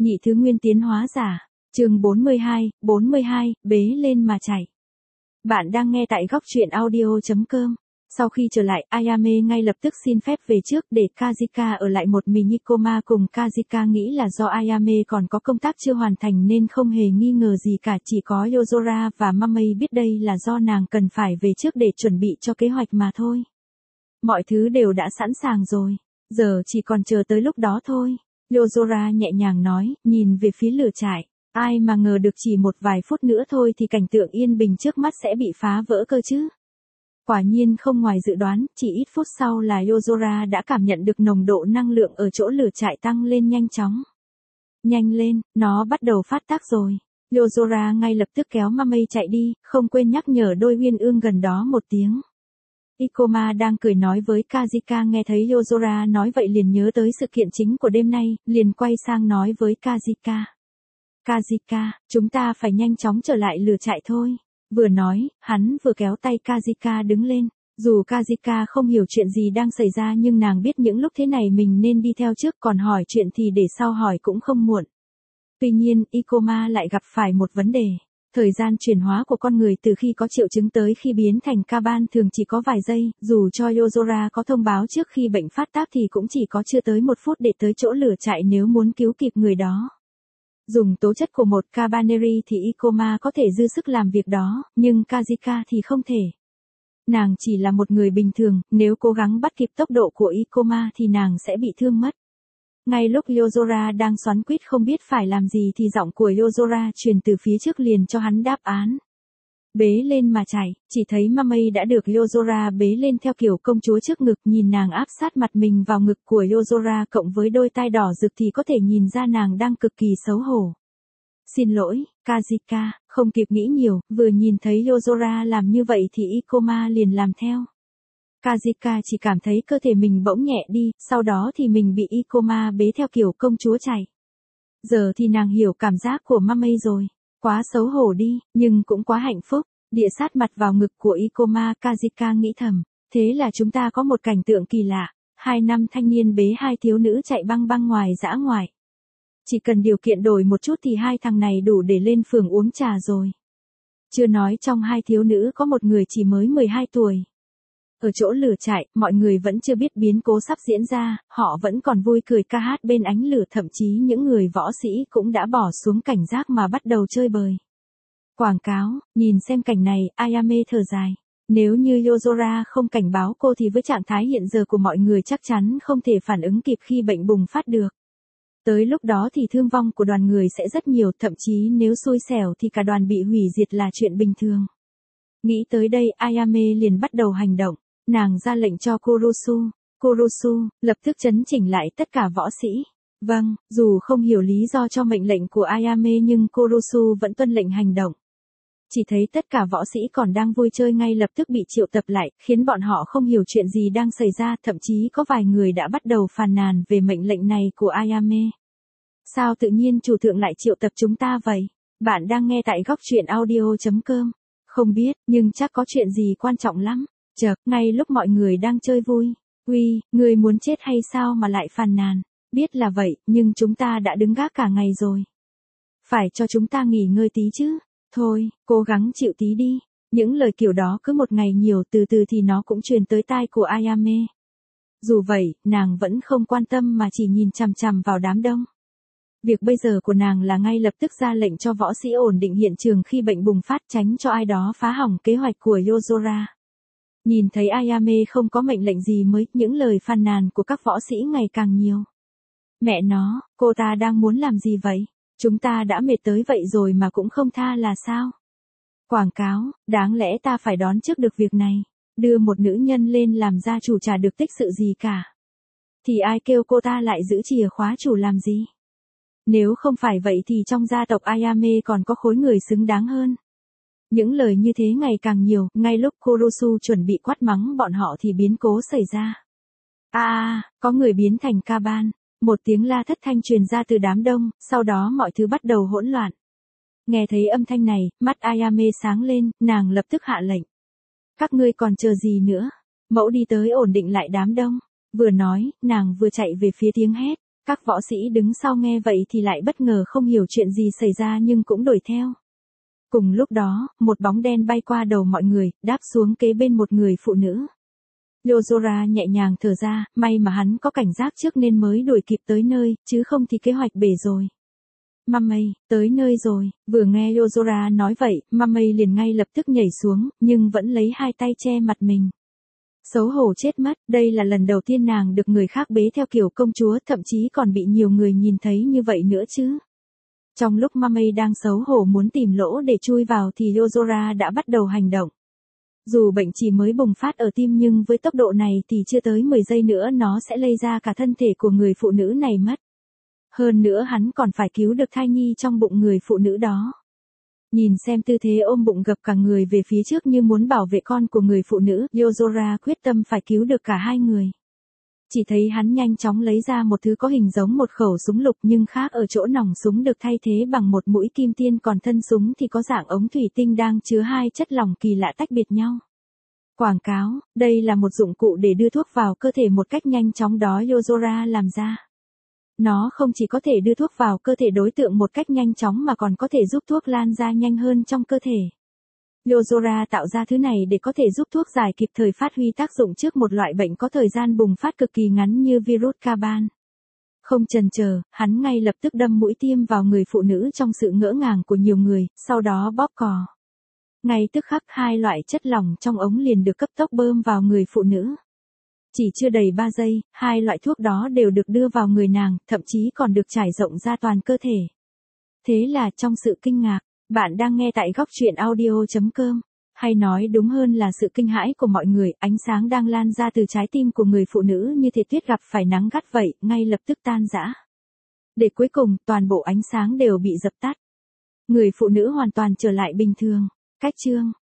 Nhị thứ nguyên tiến hóa giả. Chương 42, bế lên mà chạy. Bạn đang nghe tại góc truyện audio.com. Sau khi trở lại, Ayame ngay lập tức xin phép về trước để Kazika ở lại một mình Ikoma cùng. Kazika nghĩ là do Ayame còn có công tác chưa hoàn thành nên không hề nghi ngờ gì cả, chỉ có Yozora và Mamei biết đây là do nàng cần phải về trước để chuẩn bị cho kế hoạch mà thôi. Mọi thứ đều đã sẵn sàng rồi, giờ chỉ còn chờ tới lúc đó thôi. Yozora nhẹ nhàng nói, nhìn về phía lửa trại. Ai mà ngờ được chỉ một vài phút nữa thôi thì cảnh tượng yên bình trước mắt sẽ bị phá vỡ cơ chứ. Quả nhiên không ngoài dự đoán, chỉ ít phút sau là Yozora đã cảm nhận được nồng độ năng lượng ở chỗ lửa trại tăng lên nhanh chóng. Nhanh lên, nó bắt đầu phát tác rồi. Yozora ngay lập tức kéo Mamei chạy đi, không quên nhắc nhở đôi uyên ương gần đó một tiếng. Ikoma đang cười nói với Kazika, nghe thấy Yozora nói vậy liền nhớ tới sự kiện chính của đêm nay, liền quay sang nói với Kazika. Kazika, chúng ta phải nhanh chóng trở lại lửa trại thôi. Vừa nói, hắn vừa kéo tay Kazika đứng lên. Dù Kazika không hiểu chuyện gì đang xảy ra nhưng nàng biết những lúc thế này mình nên đi theo trước, còn hỏi chuyện thì để sau hỏi cũng không muộn. Tuy nhiên, Ikoma lại gặp phải một vấn đề. Thời gian chuyển hóa của con người từ khi có triệu chứng tới khi biến thành Kaban thường chỉ có vài giây, dù cho Yozora có thông báo trước khi bệnh phát tác thì cũng chỉ có chưa tới 1 phút để tới chỗ lửa trại nếu muốn cứu kịp người đó. Dùng tố chất của một Kabaneri thì Ikoma có thể dư sức làm việc đó, nhưng Kazika thì không thể. Nàng chỉ là một người bình thường, nếu cố gắng bắt kịp tốc độ của Ikoma thì nàng sẽ bị thương mất. Ngay lúc Yozora đang xoắn quýt không biết phải làm gì thì giọng của Yozora truyền từ phía trước liền cho hắn đáp án. Bế lên mà chạy, chỉ thấy Mamei đã được Yozora bế lên theo kiểu công chúa trước ngực, nhìn nàng áp sát mặt mình vào ngực của Yozora cộng với đôi tai đỏ rực thì có thể nhìn ra nàng đang cực kỳ xấu hổ. Xin lỗi, Kazika, không kịp nghĩ nhiều, vừa nhìn thấy Yozora làm như vậy thì Ikoma liền làm theo. Kazika chỉ cảm thấy cơ thể mình bỗng nhẹ đi, sau đó thì mình bị Ikoma bế theo kiểu công chúa chạy. Giờ thì nàng hiểu cảm giác của Mamei rồi. Quá xấu hổ đi, nhưng cũng quá hạnh phúc. Địa sát mặt vào ngực của Ikoma, Kazika nghĩ thầm. Thế là chúng ta có một cảnh tượng kỳ lạ. 2 nam thanh niên bế 2 thiếu nữ chạy băng băng ngoài dã ngoại. Chỉ cần điều kiện đổi một chút thì 2 thằng này đủ để lên phường uống trà rồi. Chưa nói trong 2 thiếu nữ có một người chỉ mới 12 tuổi. Ở chỗ lửa trại, mọi người vẫn chưa biết biến cố sắp diễn ra, họ vẫn còn vui cười ca hát bên ánh lửa, thậm chí những người võ sĩ cũng đã bỏ xuống cảnh giác mà bắt đầu chơi bời. Quảng cáo, nhìn xem cảnh này, Ayame thở dài. Nếu như Yozora không cảnh báo cô thì với trạng thái hiện giờ của mọi người chắc chắn không thể phản ứng kịp khi bệnh bùng phát được. Tới lúc đó thì thương vong của đoàn người sẽ rất nhiều, thậm chí nếu xui xẻo thì cả đoàn bị hủy diệt là chuyện bình thường. Nghĩ tới đây, Ayame liền bắt đầu hành động. Nàng ra lệnh cho Kurusu. Kurusu, lập tức chấn chỉnh lại tất cả võ sĩ. Vâng, dù không hiểu lý do cho mệnh lệnh của Ayame nhưng Kurusu vẫn tuân lệnh hành động. Chỉ thấy tất cả võ sĩ còn đang vui chơi ngay lập tức bị triệu tập lại, khiến bọn họ không hiểu chuyện gì đang xảy ra, thậm chí có vài người đã bắt đầu phàn nàn về mệnh lệnh này của Ayame. Sao tự nhiên chủ thượng lại triệu tập chúng ta vậy? Bạn đang nghe tại góc truyện audio.com. Không biết, nhưng chắc có chuyện gì quan trọng lắm. Chợt, ngay lúc mọi người đang chơi vui. Uy, người muốn chết hay sao mà lại phàn nàn? Biết là vậy, nhưng chúng ta đã đứng gác cả ngày rồi. Phải cho chúng ta nghỉ ngơi tí chứ. Thôi, cố gắng chịu tí đi. Những lời kiểu đó cứ một ngày nhiều từ từ thì nó cũng truyền tới tai của Ayame. Dù vậy, nàng vẫn không quan tâm mà chỉ nhìn chằm chằm vào đám đông. Việc bây giờ của nàng là ngay lập tức ra lệnh cho võ sĩ ổn định hiện trường khi bệnh bùng phát, tránh cho ai đó phá hỏng kế hoạch của Yozora. Nhìn thấy Ayame không có mệnh lệnh gì mới, những lời phàn nàn của các võ sĩ ngày càng nhiều. Mẹ nó, cô ta đang muốn làm gì vậy? Chúng ta đã mệt tới vậy rồi mà cũng không tha là sao? Quảng cáo, đáng lẽ ta phải đón trước được việc này. Đưa một nữ nhân lên làm gia chủ chả được tích sự gì cả. Thì ai kêu cô ta lại giữ chìa khóa chủ làm gì? Nếu không phải vậy thì trong gia tộc Ayame còn có khối người xứng đáng hơn. Những lời như thế ngày càng nhiều, ngay lúc Kurusu chuẩn bị quát mắng bọn họ thì biến cố xảy ra. Có người biến thành Kaban. Một tiếng la thất thanh truyền ra từ đám đông, sau đó mọi thứ bắt đầu hỗn loạn. Nghe thấy âm thanh này, mắt Ayame sáng lên, nàng lập tức hạ lệnh. Các ngươi còn chờ gì nữa? Mẫu đi tới ổn định lại đám đông. Vừa nói, nàng vừa chạy về phía tiếng hét. Các võ sĩ đứng sau nghe vậy thì lại bất ngờ không hiểu chuyện gì xảy ra nhưng cũng đuổi theo. Cùng lúc đó, một bóng đen bay qua đầu mọi người, đáp xuống kế bên một người phụ nữ. Yozora nhẹ nhàng thở ra, may mà hắn có cảnh giác trước nên mới đuổi kịp tới nơi, chứ không thì kế hoạch bể rồi. Mamei, tới nơi rồi, vừa nghe Yozora nói vậy, Mamei liền ngay lập tức nhảy xuống, nhưng vẫn lấy hai tay che mặt mình. Xấu hổ chết mất, đây là lần đầu tiên nàng được người khác bế theo kiểu công chúa, thậm chí còn bị nhiều người nhìn thấy như vậy nữa chứ. Trong lúc Mamei đang xấu hổ muốn tìm lỗ để chui vào thì Yozora đã bắt đầu hành động. Dù bệnh chỉ mới bùng phát ở tim nhưng với tốc độ này thì chưa tới 10 giây nữa nó sẽ lây ra cả thân thể của người phụ nữ này mất. Hơn nữa hắn còn phải cứu được thai nhi trong bụng người phụ nữ đó. Nhìn xem tư thế ôm bụng gập cả người về phía trước như muốn bảo vệ con của người phụ nữ, Yozora quyết tâm phải cứu được cả hai người. Chỉ thấy hắn nhanh chóng lấy ra một thứ có hình giống một khẩu súng lục nhưng khác ở chỗ nòng súng được thay thế bằng một mũi kim tiêm, còn thân súng thì có dạng ống thủy tinh đang chứa hai chất lỏng kỳ lạ tách biệt nhau. Quảng cáo, đây là một dụng cụ để đưa thuốc vào cơ thể một cách nhanh chóng đó Yozora làm ra. Nó không chỉ có thể đưa thuốc vào cơ thể đối tượng một cách nhanh chóng mà còn có thể giúp thuốc lan ra nhanh hơn trong cơ thể. Yozora tạo ra thứ này để có thể giúp thuốc giải kịp thời phát huy tác dụng trước một loại bệnh có thời gian bùng phát cực kỳ ngắn như virus Caban. Không chần chờ, hắn ngay lập tức đâm mũi tiêm vào người phụ nữ trong sự ngỡ ngàng của nhiều người, sau đó bóp cò. Ngay tức khắc hai loại chất lỏng trong ống liền được cấp tốc bơm vào người phụ nữ. Chỉ chưa đầy 3 giây, hai loại thuốc đó đều được đưa vào người nàng, thậm chí còn được trải rộng ra toàn cơ thể. Thế là trong sự kinh ngạc, bạn đang nghe tại góc truyện audio.com. Hay nói đúng hơn là sự kinh hãi của mọi người, ánh sáng đang lan ra từ trái tim của người phụ nữ như thể tuyết gặp phải nắng gắt vậy, ngay lập tức tan rã. Để cuối cùng, toàn bộ ánh sáng đều bị dập tắt. Người phụ nữ hoàn toàn trở lại bình thường. Cách chương